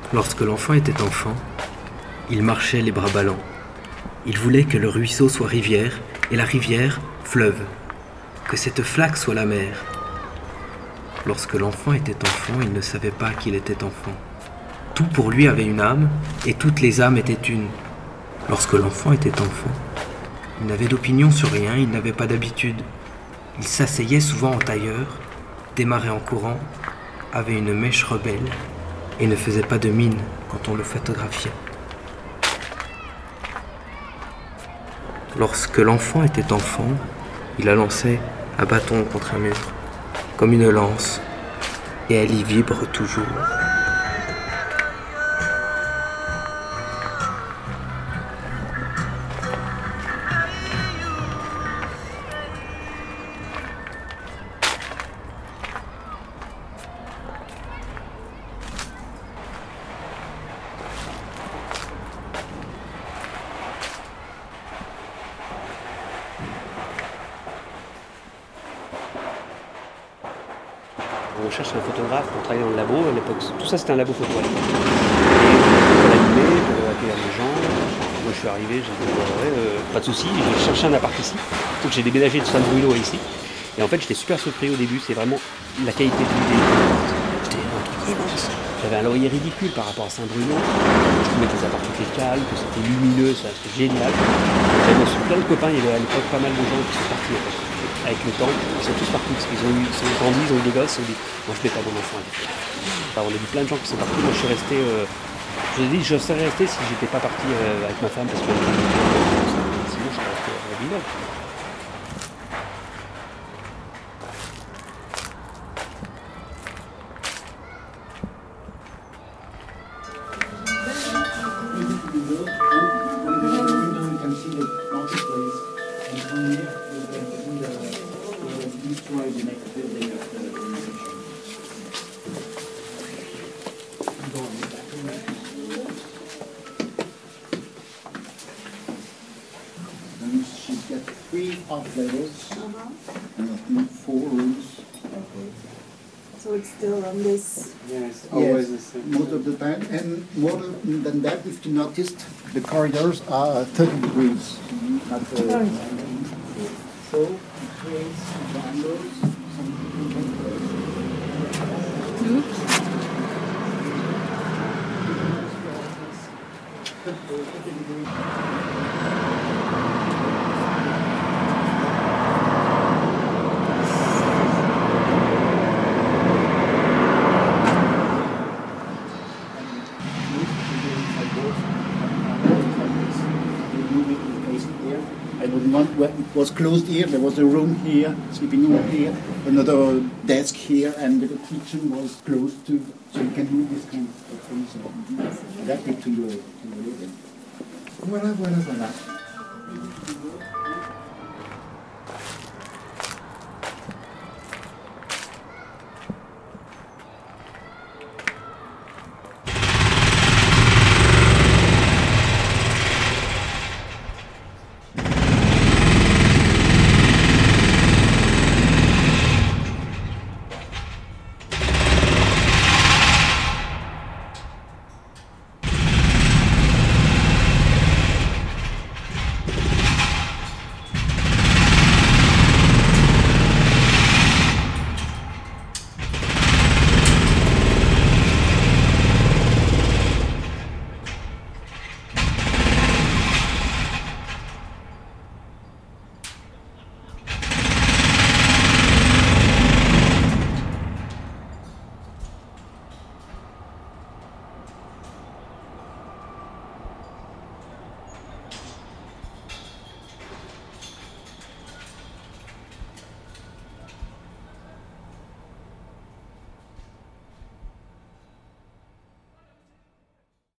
Lorsque l'enfant était enfant, il marchait les bras ballants. Il voulait que le ruisseau soit rivière et la rivière fleuve, que cette flaque soit la mer. Lorsque l'enfant était enfant, il ne savait pas qu'il était enfant. Tout pour lui avait une âme et toutes les âmes étaient une. Lorsque l'enfant était enfant, il n'avait d'opinion sur rien, il n'avait pas d'habitude. Il s'asseyait souvent en tailleur, démarrait en courant, avait une mèche rebelle et ne faisait pas de mine quand on le photographiait. Lorsque l'enfant était enfant, il la lançait à bâton contre un mur, comme une lance, et elle y vibre toujours. On cherche un photographe pour travailler dans le labo. À l'époque, tout ça c'était un labo photo. On animé pour accueillir les gens. Moi je suis arrivé, j'ai dit pas de souci, j'ai cherché un appart ici. Donc j'ai déménagé de San Bruno à ici. Et en fait j'étais super surpris au début, c'est vraiment la qualité de l'idée. C'était un truc immense. J'avais un loyer ridicule par rapport à Saint Bruno. Je trouvais que les apparts étaient calmes, que c'était lumineux, ça c'était génial. J'avais reçu plein de copains, il y avait à l'époque pas mal de gens qui sont partis en fait. Avec le temps, ils sont tous partis parce qu'ils ils sont grandis, ils ont eu des gosses, ils ont dit moi je mets pas mon enfant. Alors, on a vu plein de gens qui sont partis, moi je suis resté. Je vous ai dit je serais resté si j'étais pas parti avec ma femme parce que sinon je serais resté à Villeneuve. She's got 3 half levels and I think 4 rooms. Okay. So it's still on this. Yes, always the same. Most of the time. And more than that, if you noticed, the corridors are 30 degrees. Not, so it creates the angles. When it was closed here, there was a room here, sleeping room here, another desk here, and the kitchen was closed too, so you can do this kind of things. Adapted to your living. Voilà.